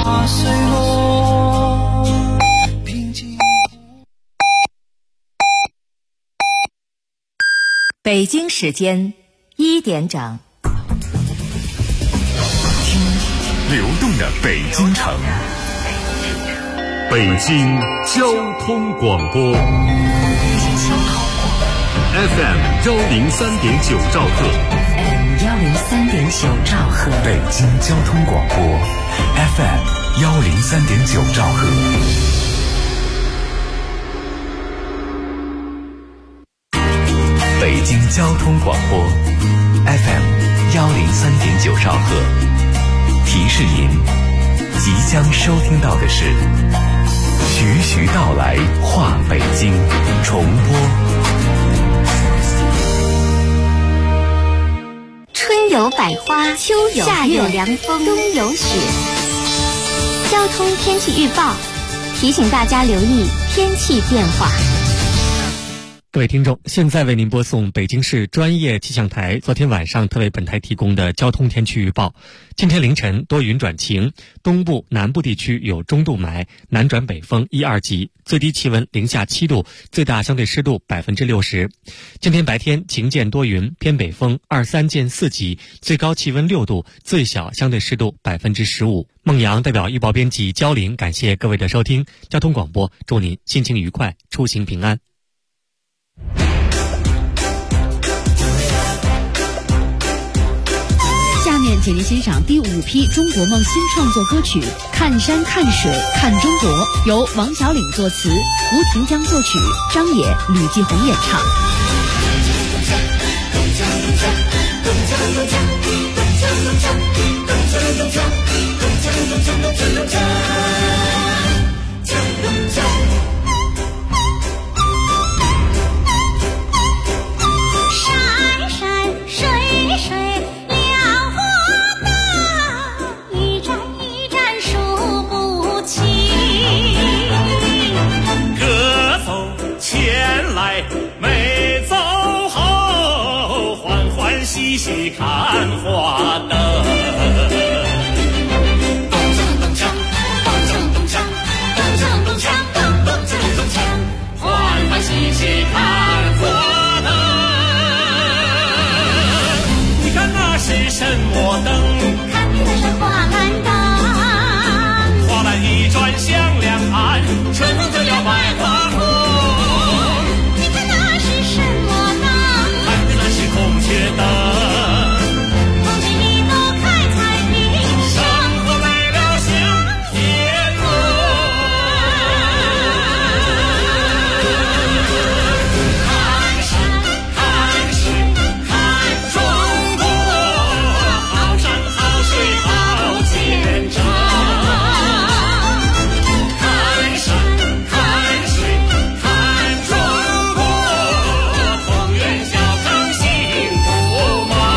碎落，平静。 北京时间1点整， 听流动的北京城，北京交通广播 FM 103.9兆赫 103.9兆赫， 北京交通广播 FM 103.9兆赫。北京交通广播 FM 103.9兆赫，提示您即将收听到的是徐徐道来话北京重播。 春有百花，秋有夏有凉风，冬有雪。交通天气预报提醒大家留意天气变化。 各位听众，现在为您播送北京市专业气象台昨天晚上特为本台提供的交通天气预报。今天凌晨多云转晴，东部、南部地区有中度霾，南转北风1、2级，最低气温零下7度，最大相对湿度60%。今天白天晴间多云，偏北风2、3见4级，最高气温6度，最小相对湿度15%。孟阳代表预报编辑焦玲，感谢各位的收听。交通广播，祝您心情愉快，出行平安。 下面请您欣赏第5批中国梦新创作歌曲《看山看水看中国》，由王小岭作词，吴庭江作曲，张也、吕继红演唱。 山山水水辽阔大，一站一站数不清。 歌走前来没走后，欢欢喜喜看花灯。咚锵咚锵，咚锵咚锵，咚锵咚锵，咚锵咚锵，欢欢喜喜看花灯。你看那是什么灯？ 看的是花篮灯， 花篮一转向两岸，春风就要百花红。 你看那是什么灯？ 看的那是孔雀灯。 空气里都开彩屏， 生活美了像天鹅。看山看水看中国，好山好水好见证。看山看水看中国，同愿小城幸福吗？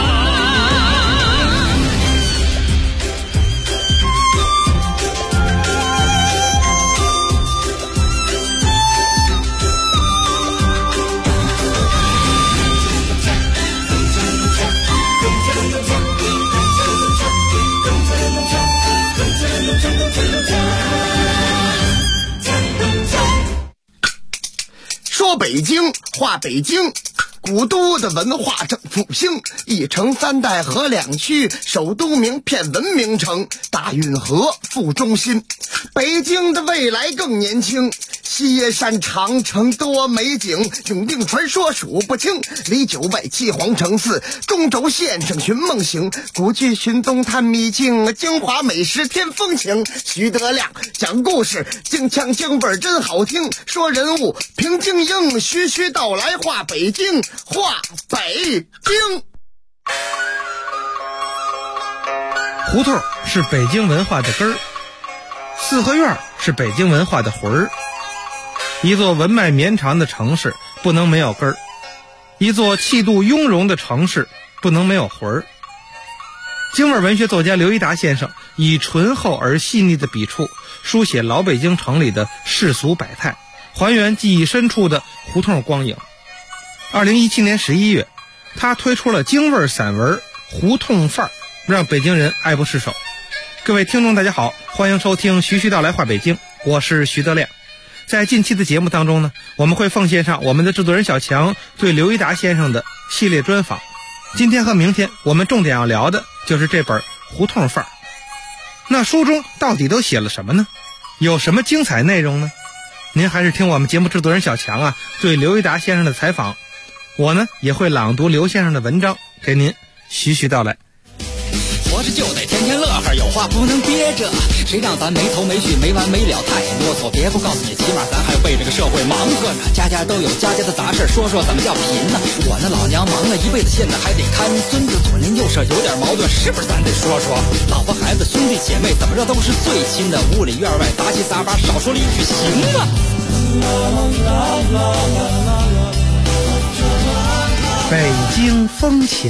说北京话北京，古都的文化正复兴，一城三代河两区，首都名片文明城，大运河副中心。北京的未来更年轻，西耶山长城多美景，永定传说数不清，里九外七皇城寺，中轴线上寻梦行，古剧寻东探秘境，京华美食添风情。徐德亮讲故事，京腔京味儿真好听，说人物评京英，徐徐道来话北京，话北京。 胡同是北京文化的根儿，四合院是北京文化的魂儿。一座文脉绵长的城市不能没有根儿，一座气度雍容的城市不能没有魂儿。京味文学作家刘一达先生以醇厚而细腻的笔触，书写老北京城里的世俗百态，还原记忆深处的胡同光影。2017年11月，他推出了京味散文《胡同范儿》，让北京人爱不释手。 各位听众大家好，欢迎收听徐徐道来话北京，我是徐德亮。在近期的节目当中呢，我们会奉献上我们的制作人小强对刘一达先生的系列专访。今天和明天我们重点要聊的就是这本《胡同范儿》。那书中到底都写了什么呢？有什么精彩内容呢？您还是听我们节目制作人小强对刘一达先生的采访，我呢也会朗读刘先生的文章给您徐徐道来。 活着就得天天乐呵，有话不能憋着，谁让咱没头没绪没完没了，太啰嗦。别不告诉你，起码咱还为这个社会忙活呢。家家都有家家的杂事，说说怎么叫贫呢？我那老娘忙了一辈子，现在还得看孙子，左邻右舍有点矛盾，是不是咱得说说？老婆孩子兄弟姐妹怎么着都是最亲的，屋里院外杂七杂八，少说了一句行吗？ 北京风情。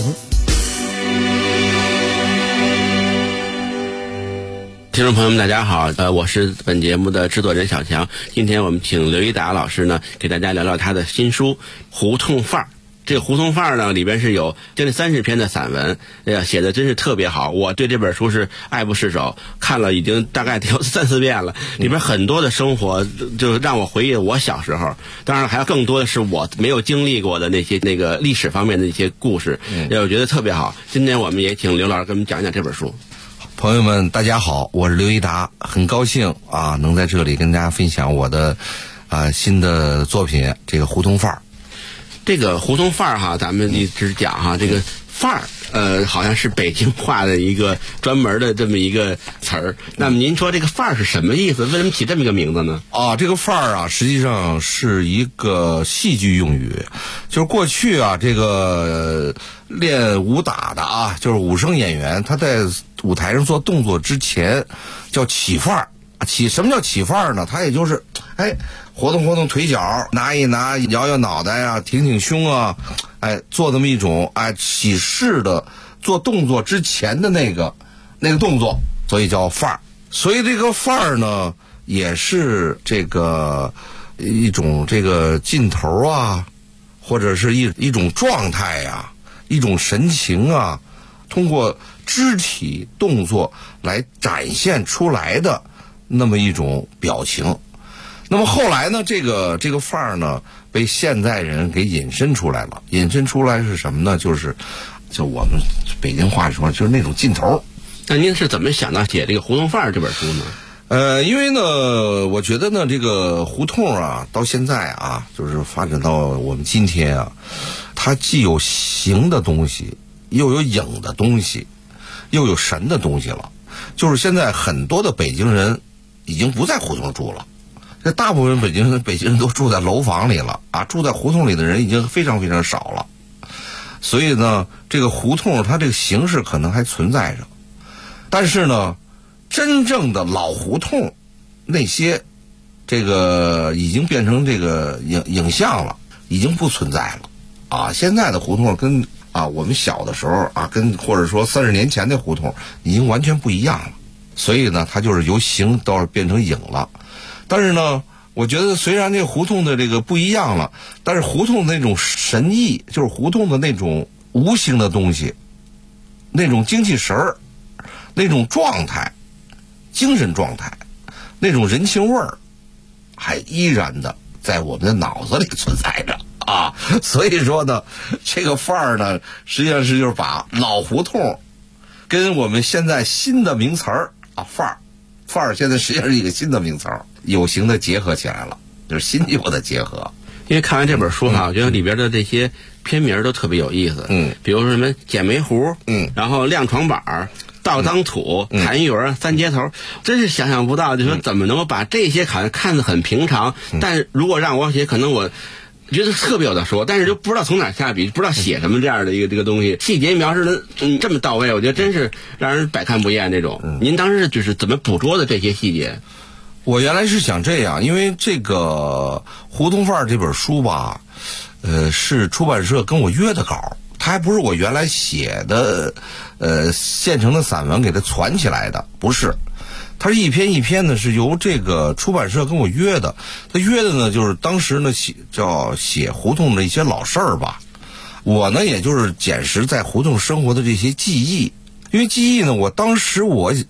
听众朋友们大家好，我是本节目的制作人小强。今天我们请刘一达老师呢给大家聊聊他的新书《胡同范儿》。这个胡同范儿呢里边是有将近30篇的散文，写的真是特别好。我对这本书是爱不释手，看了已经大概有3-4遍了。里边很多的生活就让我回忆我小时候，当然还有更多的是我没有经历过的那个历史方面的一些故事，我觉得特别好。今天我们也请刘老师给我们讲讲这本书。 朋友们大家好，我是刘一达，很高兴能在这里跟大家分享我的新的作品这个胡同范儿。 这个胡同范儿咱们一直讲这个范儿好像是北京话的一个专门的这么一个词儿。那么您说这个范儿是什么意思？为什么起这么一个名字呢？ 这个范儿实际上是一个戏剧用语，就是过去这个练武打的就是武生演员，他在舞台上做动作之前叫起范儿。什么叫起范儿呢？他也就是活动活动腿脚，拿一拿，摇摇脑袋挺挺胸做这么一种起势的做动作之前的那个动作，所以叫范儿。所以这个范儿呢，也是这个一种这个劲头或者是一种状态一种神情通过肢体动作来展现出来的那么一种表情。那么后来呢，这个范儿呢被现代人给引申出来了。引申出来是什么呢？就我们北京话说，就是那种劲头。 那您是怎么想到写这个《胡同范儿》这本书呢？ 因为呢，我觉得呢，这个胡同到现在就是发展到我们今天它既有形的东西，又有影的东西，又有神的东西了。就是现在很多的北京人已经不在胡同住了。这大部分北京人都住在楼房里了住在胡同里的人已经非常非常少了。所以呢，这个胡同它这个形式可能还存在着，但是呢，真正的老胡同那些这个已经变成这个影像了，已经不存在了现在的胡同跟我们小的时候跟或者说30年前的胡同已经完全不一样了。所以呢，它就是由形到变成影了。但是呢，我觉得虽然这个胡同的这个不一样了，但是胡同的那种神意，就是胡同的那种无形的东西，那种精气神儿，那种状态，精神状态，那种人情味儿，还依然的在我们的脑子里存在着所以说呢，这个范儿呢，实际上是就是把老胡同跟我们现在新的名词儿范儿现在实际上是一个新的名词儿，有形的结合起来了，就是新旧的结合。 因为看完这本书我觉得里边的这些篇名都特别有意思。比如说什么捡煤壶，然后亮床板，倒脏土，弹鱼，三接头，真是想象不到，就说怎么能够把这些好像看得很平常，但是如果让我写，可能我觉得特别有的说，但是就不知道从哪下笔，不知道写什么这样的这个东西，细节描述的这么到位，我觉得真是让人百看不厌那种。您当时就是怎么捕捉的这些细节？ 我原来是想这样，因为这个《胡同范儿》这本书是出版社跟我约的稿，它还不是我原来写的现成的散文给它攒起来的，不是。它是一篇一篇的，是由这个出版社跟我约的。他约的呢，就是当时呢写胡同的一些老事儿吧。我呢，也就是捡拾在胡同生活的这些记忆。因为记忆呢，我当时我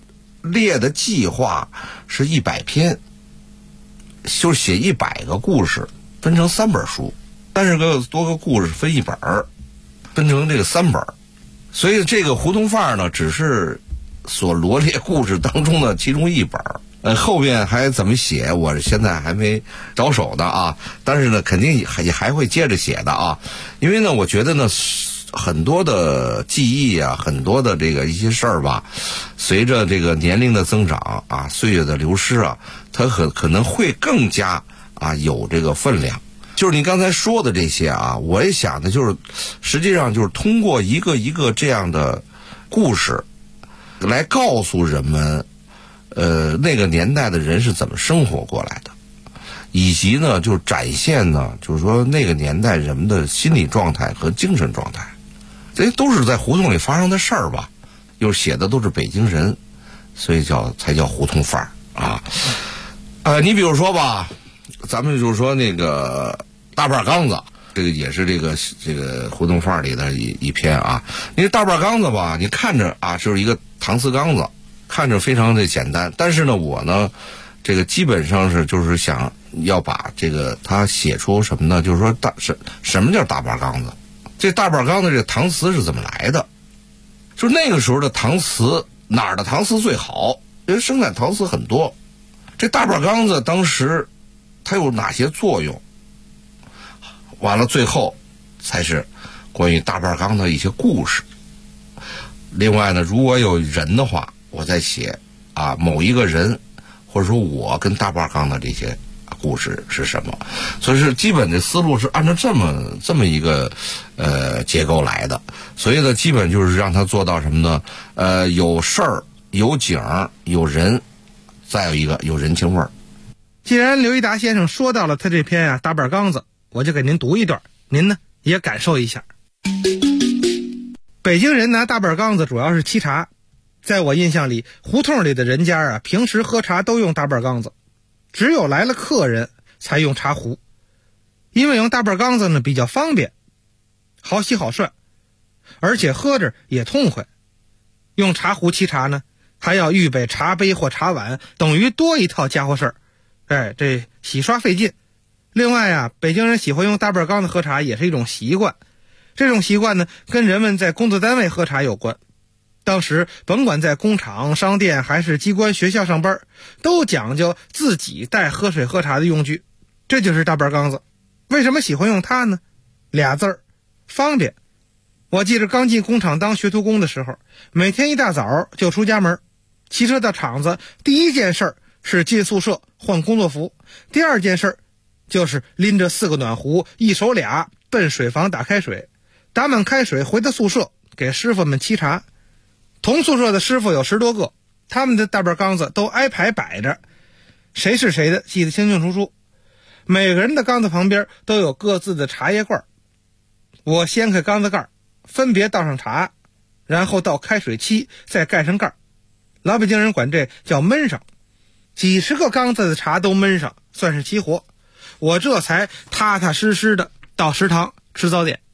列的计划是100篇，就是写100个故事，分成3本书，30多个故事分1本，分成这个3本。所以这个胡同范儿呢，只是所罗列故事当中的其中1本。后边还怎么写，我现在还没着手的啊。但是呢，肯定也还会接着写的啊。因为呢，我觉得呢，很多的记忆啊，很多的这个一些事儿吧，随着这个年龄的增长啊，岁月的流失啊，它可能会更加啊有这个分量。就是你刚才说的这些啊，我也想的就是，实际上就是通过一个一个这样的故事，来告诉人们，那个年代的人是怎么生活过来的，以及呢，就展现呢，就是说那个年代人们的心理状态和精神状态，这都是在胡同里发生的事儿吧。又写的都是北京人，所以才叫胡同范儿啊。你比如说吧，咱们就是说那个大板缸子，这个也是这个胡同范儿里的一篇啊。那大板缸子吧，你看着啊就是一个搪瓷缸子，看着非常的简单，但是呢，我呢，这个基本上是就是想要把这个他写出什么呢？就是说什么叫大板缸子？这大板缸子这个搪瓷是怎么来的？就是那个时候的搪瓷，哪儿的搪瓷最好？因为生产搪瓷很多，这大板缸子当时它有哪些作用？完了，最后才是关于大板缸的一些故事。另外呢，如果有人的话，我再写啊某一个人，或者说我跟大板缸的这些故事是什么。所以是基本的思路是按照这么一个结构来的。所以呢，基本就是让他做到什么呢？有事儿，有景儿，有人，再有一个有人情味儿。 既然刘一达先生说到了他这篇啊大板缸子，我就给您读一段，您呢也感受一下。北京人拿大板缸子主要是沏茶，在我印象里，胡同里的人家啊，平时喝茶都用大板缸子，只有来了客人才用茶壶，因为用大板缸子呢比较方便，好洗好涮，而且喝着也痛快。用茶壶沏茶呢，还要预备茶杯或茶碗，等于多一套家伙事儿。这洗刷费劲。另外啊，北京人喜欢用大板缸子喝茶也是一种习惯。这种习惯呢，跟人们在工作单位喝茶有关。当时甭管在工厂、商店还是机关、学校上班，都讲究自己带喝水喝茶的用具，这就是大板缸子。为什么喜欢用它呢？2字儿，方便。我记着刚进工厂当学徒工的时候，每天一大早就出家门，骑车到厂子，第一件事是进宿舍换工作服，第二件事就是拎着4个暖壶，一手俩奔水房打开水，打满开水回到宿舍给师傅们沏茶。同宿舍的师傅有10多个，他们的大板缸子都挨排摆着，谁是谁的记得清清楚楚。每个人的缸子旁边都有各自的茶叶罐，我掀开缸子盖，分别倒上茶，然后倒开水沏，再盖上盖。老北京人管这叫焖上，几10个缸子的茶都焖上，算是齐活。我这才踏踏实实的到食堂吃早点。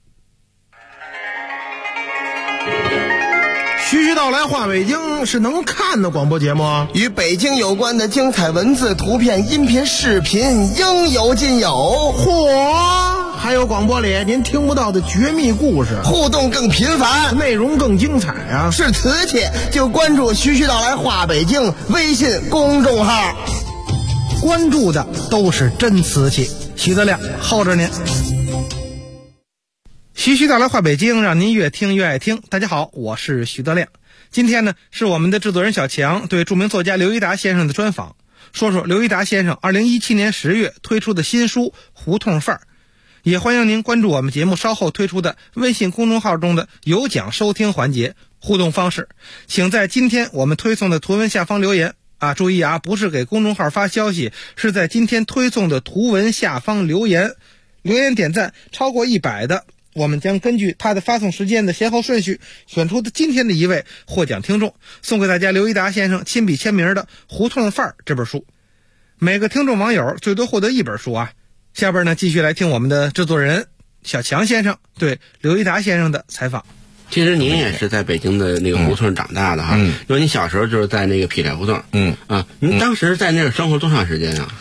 徐徐道来话北京是能看的广播节目， 与北京有关的精彩文字、图片、音频、视频应有尽有。 嚯！还有广播里您听不到的绝密故事， 互动更频繁， 内容更精彩啊！ 是瓷器就关注徐徐道来话北京微信公众号， 关注的都是真瓷器。徐德亮候着您。 徐徐道来话北京，让您越听越爱听。大家好，我是徐德亮。今天呢，是我们的制作人小强对著名作家刘一达先生的专访，说说刘一达先生2017年10月推出的新书《胡同范儿》。也欢迎您关注我们节目稍后推出的微信公众号中的有奖收听环节。互动方式，请在今天我们推送的图文下方留言啊，注意啊，不是给公众号发消息，是在今天推送的图文下方留言。留言点赞超过100的，我们将根据他的发送时间的先后顺序，选出的今天的一位获奖听众，送给大家刘一达先生亲笔签名的《胡同范儿》这本书。每个听众网友最多获得1本书啊。下边呢，继续来听我们的制作人小强先生对刘一达先生的采访。 其实您也是在北京的那个胡同长大的哈，因为你小时候就是在那个劈柴胡同。您当时在那儿生活多长时间啊？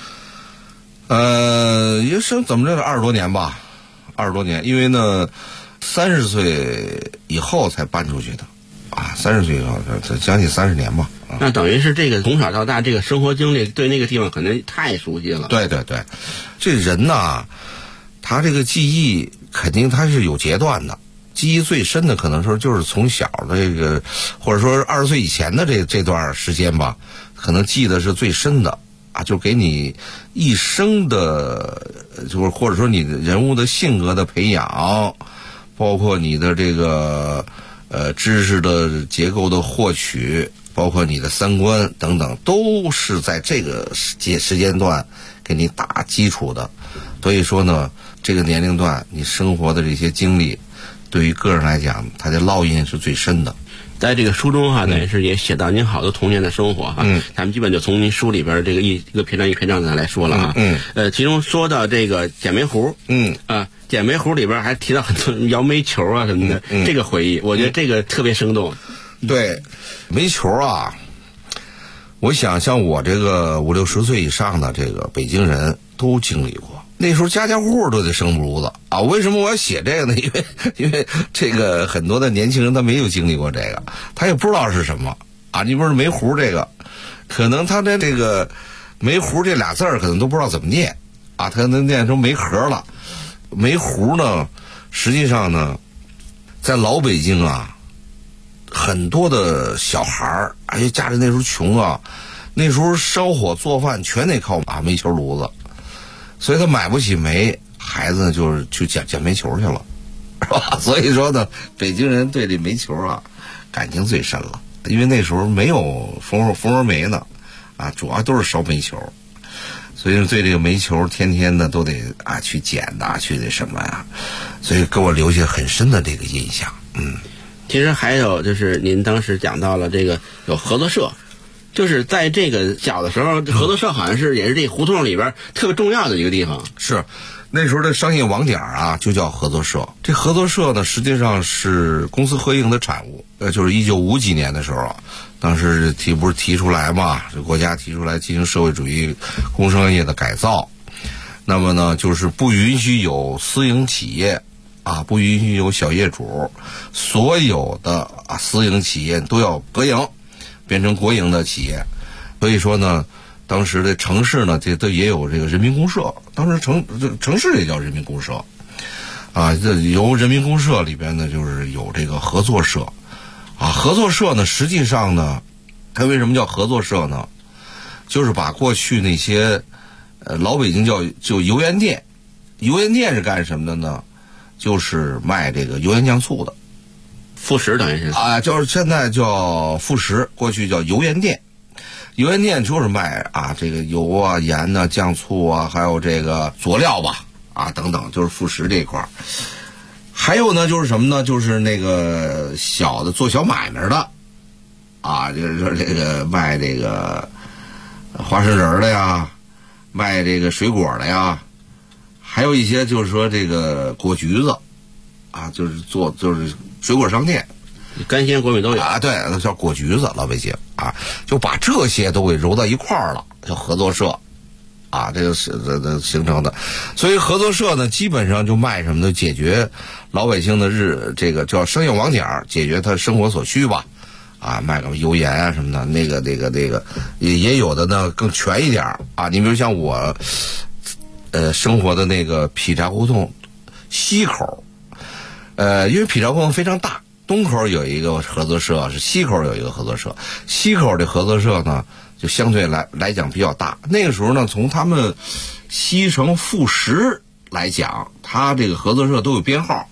也生怎么着20多年吧，20多年，因为呢，30岁以后才搬出去的，啊，30岁以后，将近30年吧。 那等于是这个从小到大这个生活经历，对那个地方可能太熟悉了。 对，这人呐，他这个记忆肯定他是有阶段的。记忆最深的可能说就是从小这个，或者说20岁以前的这段时间吧，可能记得是最深的啊，就给你一生的，就是或者说你人物的性格的培养，包括你的这个知识的结构的获取，包括你的三观等等，都是在这个时间段给你打基础的。所以说呢，这个年龄段你生活的这些经历，对于个人来讲，它的烙印是最深的。 在这个书中哈，等于是也写到您好多童年的生活哈。咱们基本就从您书里边这个一个篇章一篇章的来说了啊。其中说到这个捡煤糊，捡煤糊里边还提到很多摇煤球啊什么的，这个回忆，我觉得这个特别生动。 对，煤球啊，我想像我这个50、60岁以上的这个北京人都经历过。那时候家家户户都得生炉子啊！为什么我要写这个呢？因为这个很多的年轻人他没有经历过这个，他也不知道是什么啊。你比如说煤糊这个，可能他的这个煤糊这俩字儿可能都不知道怎么念啊，他能念成煤盒了。煤糊呢，实际上呢，在老北京啊，很多的小孩儿，而且家里那时候穷啊，那时候烧火做饭全得靠煤球炉子。所以他买不起煤，孩子呢就是去捡煤球去了，是吧？所以说呢，北京人对这煤球啊感情最深了，因为那时候没有蜂窝煤呢，啊，主要都是烧煤球，所以对这个煤球天天的都得去捡呐，去那什么呀，所以给我留下很深的这个印象。 其实还有就是您当时讲到了这个有合作社。就是在这个小的时候，合作社好像是也是这胡同里边特别重要的一个地方。 是，那时候的商业网点啊，就叫合作社。这合作社呢，实际上是公私合营的产物。就是1950几年的时候啊，当时不是提出来嘛，这国家提出来进行社会主义工商业的改造。那么呢，就是不允许有私营企业啊，不允许有小业主，所有的私营企业都要合营。变成国营的企业，所以说呢，当时的城市呢，这都也有这个人民公社，当时城市也叫人民公社，啊，这由人民公社里边呢，就是有这个合作社，啊，合作社呢，实际上呢，它为什么叫合作社呢？就是把过去那些老北京就油盐店，油盐店是干什么的呢？就是卖这个油盐酱醋的。 副食等于是啊，就是现在叫副食，过去叫油盐店。油盐店就是卖这个油啊、盐啊、酱醋啊，还有这个佐料吧等等，就是副食这一块。还有呢，就是什么呢？就是那个小的做小买卖的就是这个卖这个花生仁的呀，卖这个水果的呀，还有一些就是说这个果橘子就是水果商店， 干鲜果米都有对，叫果橘子，老北京就把这些都给揉到一块儿了，叫合作社这个是形成的。所以合作社呢，基本上就卖什么呢？解决老百姓的这个叫商业网点，解决他生活所需吧。卖个油盐啊什么的，那个也有的呢更全一点你比如像我生活的那个劈柴胡同西口。因为劈柴胡同非常大，东口有一个合作社，是西口有一个合作社。西口的合作社呢，就相对来讲比较大。那个时候呢，从他们西城副食来讲，他这个合作社都有编号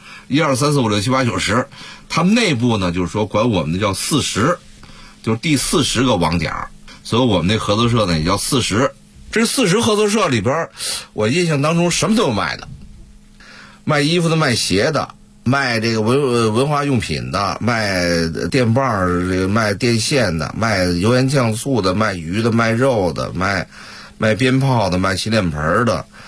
，1、2、3、4、5、6、7、8、9、10。他们内部呢，就是说管我们的叫40，就是第40个网点，所以我们那合作社呢也叫40。这40合作社里边，我印象当中什么都有卖的。卖衣服的，卖鞋的，卖这个文化用品的，卖电棒这个卖电线的，卖油盐酱醋的，卖鱼的，卖肉的，卖鞭炮的，卖洗脸盆的，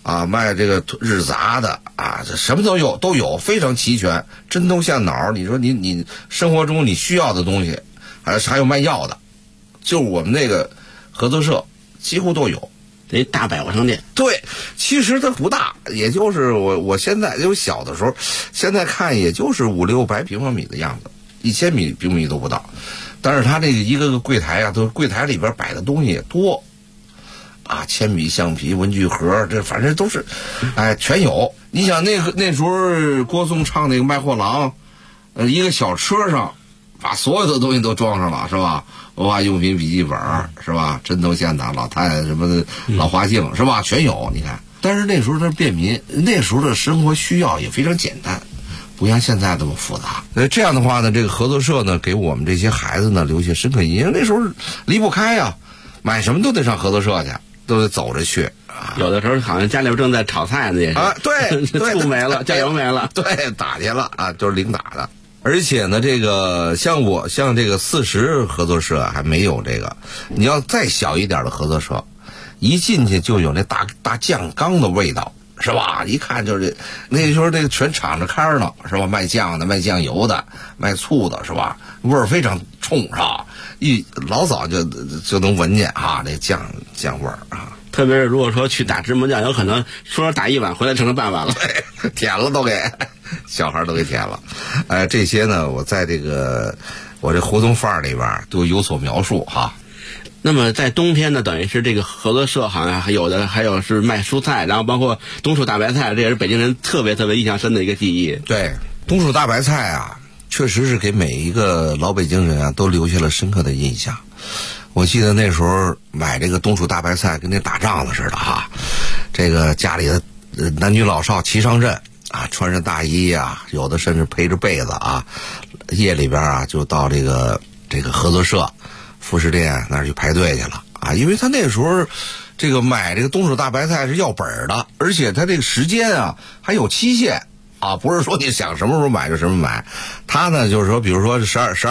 啊，卖这个日杂的啊，这什么都有，非常齐全，针头线脑。你说你生活中你需要的东西，还有卖药的，就是我们那个合作社几乎都有。 这大百货商店， 对，其实它不大，也就是我现在就小的时候，现在看也就是500-600平方米的样子，1000平米都不到。但是它这个一个个柜台啊，都柜台里边摆的东西也多啊，铅笔、橡皮、文具盒，这反正都是，哎，全有。你想那时候郭松唱那个卖货郎，一个小车上把所有的东西都装上了，是吧？文化用品、笔记本，是吧？针头线脑、老太太什么的、老花镜，是吧？全有。你看，但是那时候它便民，那时候的生活需要也非常简单，不像现在这么复杂。这样的话呢，这个合作社呢，给我们这些孩子呢留下深刻印象。那时候离不开呀，买什么都得上合作社去，都得走着去。 有的时候好像家里边正在炒菜呢，也是啊，对， 醋没了，酱油没了， 对，打去了啊，就是零打的。而且呢，这个像这个40合作社还没有这个，你要再小一点的合作社，一进去就有那大酱缸的味道，是吧？一看就是那时候那个全敞着开了，是吧？卖酱的、卖酱油的、卖醋的，是吧？味儿非常冲，是吧？老早就能闻见啊，那酱味儿啊。 特别是如果说去打芝麻酱，有可能说打1碗，回来成了半碗了， 对，舔了都给小孩都给舔了。这些呢，我在我这胡同范儿里边都有所描述哈。 那么在冬天呢，等于是这个合作社好像还有是卖蔬菜，然后包括冬储大白菜，这也是北京人特别印象深的一个记忆。 对，冬储大白菜啊，确实是给每一个老北京人啊都留下了深刻的印象。我记得那时候买这个冬储大白菜跟那打仗的似的哈，这个家里的男女老少齐上阵啊，穿上大衣啊，有的甚至披着被子啊，夜里边啊就到这个合作社、副食店那儿去排队去了啊，因为他那时候这个买这个冬储大白菜是要本的，而且他这个时间啊还有期限啊，不是说你想什么时候买就什么买。他呢就是说，比如说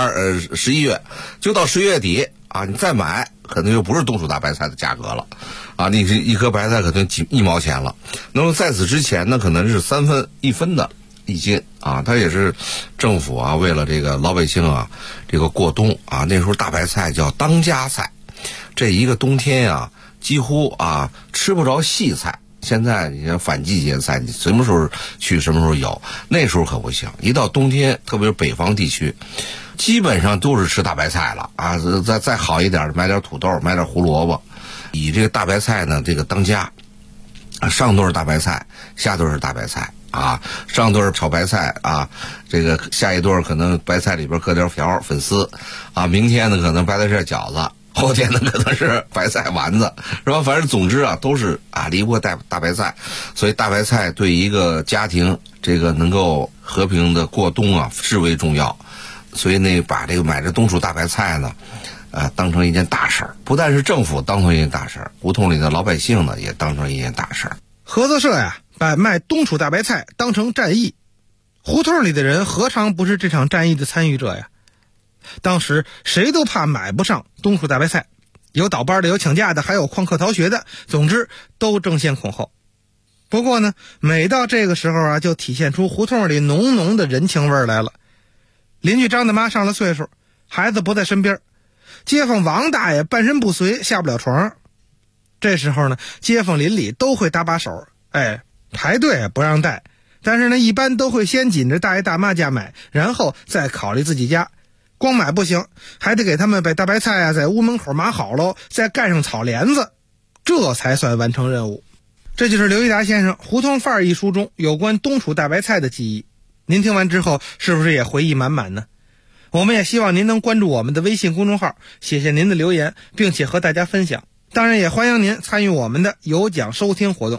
11月就到10月底啊，你再买可能就不是冬储大白菜的价格了啊，你这一颗白菜可能1毛钱了。那么在此之前呢，可能是1分的1斤啊，它也是政府啊为了这个老百姓啊这个过冬啊，那时候大白菜叫当家菜，这一个冬天啊几乎啊吃不着细菜。现在你像反季节菜，你什么时候去什么时候有，那时候可不行。一到冬天，特别是北方地区，基本上都是吃大白菜了啊。再好一点，买点土豆，买点胡萝卜，以这个大白菜呢这个当家，上顿是大白菜，下顿是大白菜啊，上顿炒白菜啊，这个下一顿可能白菜里边搁点粉丝啊，明天呢可能白菜馅饺子。后天呢可能是白菜丸子，是吧？反正总之啊都是啊离不过大白菜，所以大白菜对一个家庭这个能够和平的过冬啊至为重要。所以把这个买这冬储大白菜呢当成一件大事儿，不但是政府当成一件大事儿，胡同里的老百姓呢也当成一件大事儿。 合作社呀把卖冬储大白菜当成战役，胡同里的人何尝不是这场战役的参与者呀？当时谁都怕买不上冬储大白菜，有倒班的，有请假的，还有旷课逃学的，总之都争先恐后。不过呢，每到这个时候啊，就体现出胡同里浓浓的人情味来了。邻居张大妈上了岁数，孩子不在身边，街坊王大爷半身不遂，下不了床。这时候呢，街坊邻里都会搭把手，排队不让带，但是呢，一般都会先紧着大爷大妈家买，然后再考虑自己家。光买不行，还得给他们把大白菜啊在屋门口码好喽，再盖上草帘子，这才算完成任务。这就是刘一达先生《胡同范儿》一书中有关冬储大白菜的记忆。您听完之后是不是也回忆满满呢？我们也希望您能关注我们的微信公众号，写下您的留言，并且和大家分享。当然也欢迎您参与我们的有奖收听活动。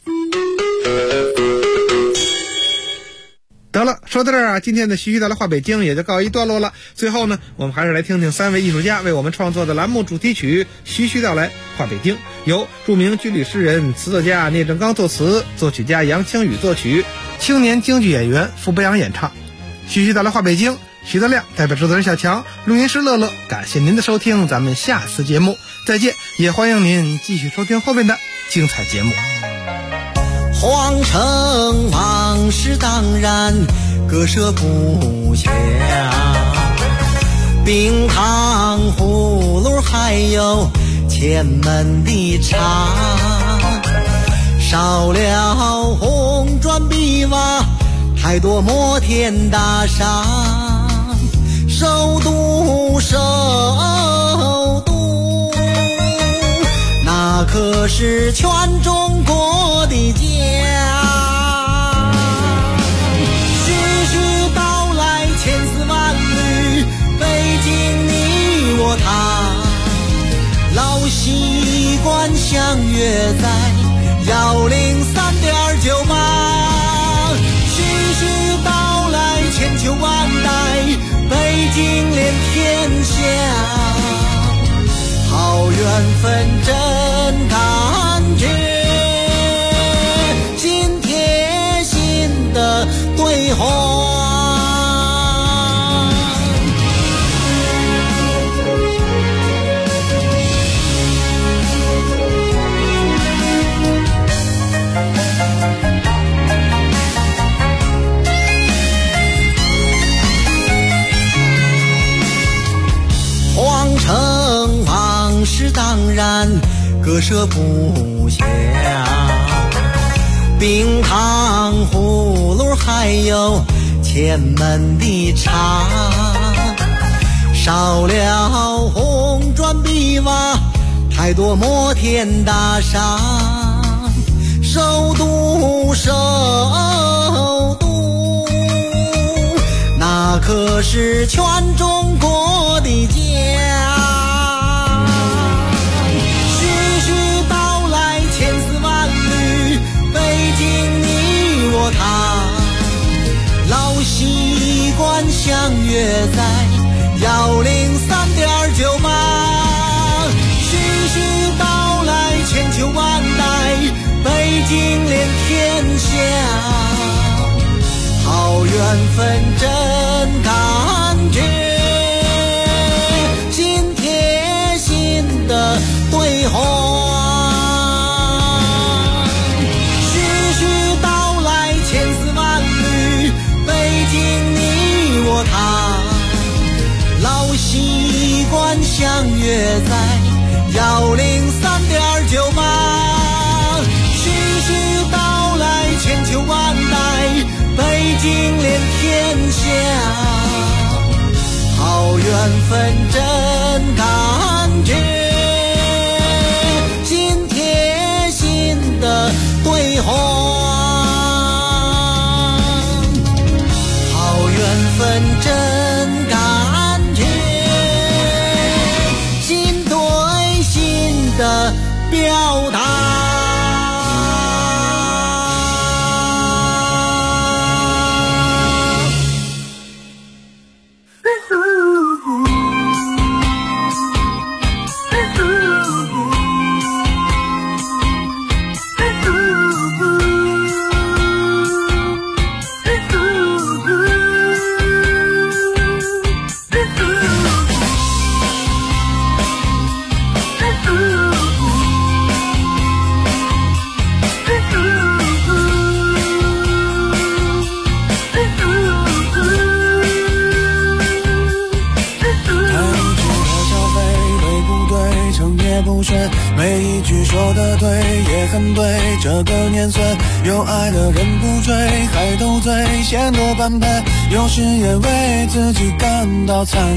得了，说到这儿啊，今天的徐徐道来话北京也就告一段落了。最后呢，我们还是来听听3位艺术家为我们创作的栏目主题曲《徐徐道来话北京》，由著名军旅诗人、词作家聂正刚作词，作曲家杨清宇作曲，青年京剧演员傅北阳演唱。徐徐道来话北京，徐德亮代表制作人小强，录音师乐乐，感谢您的收听，咱们下次节目再见，也欢迎您继续收听后面的精彩节目。 皇城往事当然割舍不下，冰糖葫芦还有前门的茶，少了红砖碧瓦，太多摩天大厦，首都首都，那可是全中国的家。徐徐道来千丝万缕，北京你我他，老习惯相约在103.98。徐徐道来千秋万代，北京连天下，好缘分真感觉，心贴心的对话。皇城往事当然割舍不下，冰糖葫芦还有前门的茶，少了红砖碧瓦，太多摩天大厦，首都首都，那可是全中国的家。徐徐道来千丝万缕，北京你我他，老习惯相约在103.98。徐徐道来千秋万代，北京连天下，好缘分真感觉，心贴心的对话。徐徐道来千丝万缕，北京你我他，老习惯相约在103.98。徐徐道来千秋万代，北京连天下，好缘分真感觉，心贴心的对话。好缘分真感觉，心对心的表达。 每一句说得对，也很对。这个年岁，有爱的人不追，还斗嘴，显得般配。有时也为自己感到惭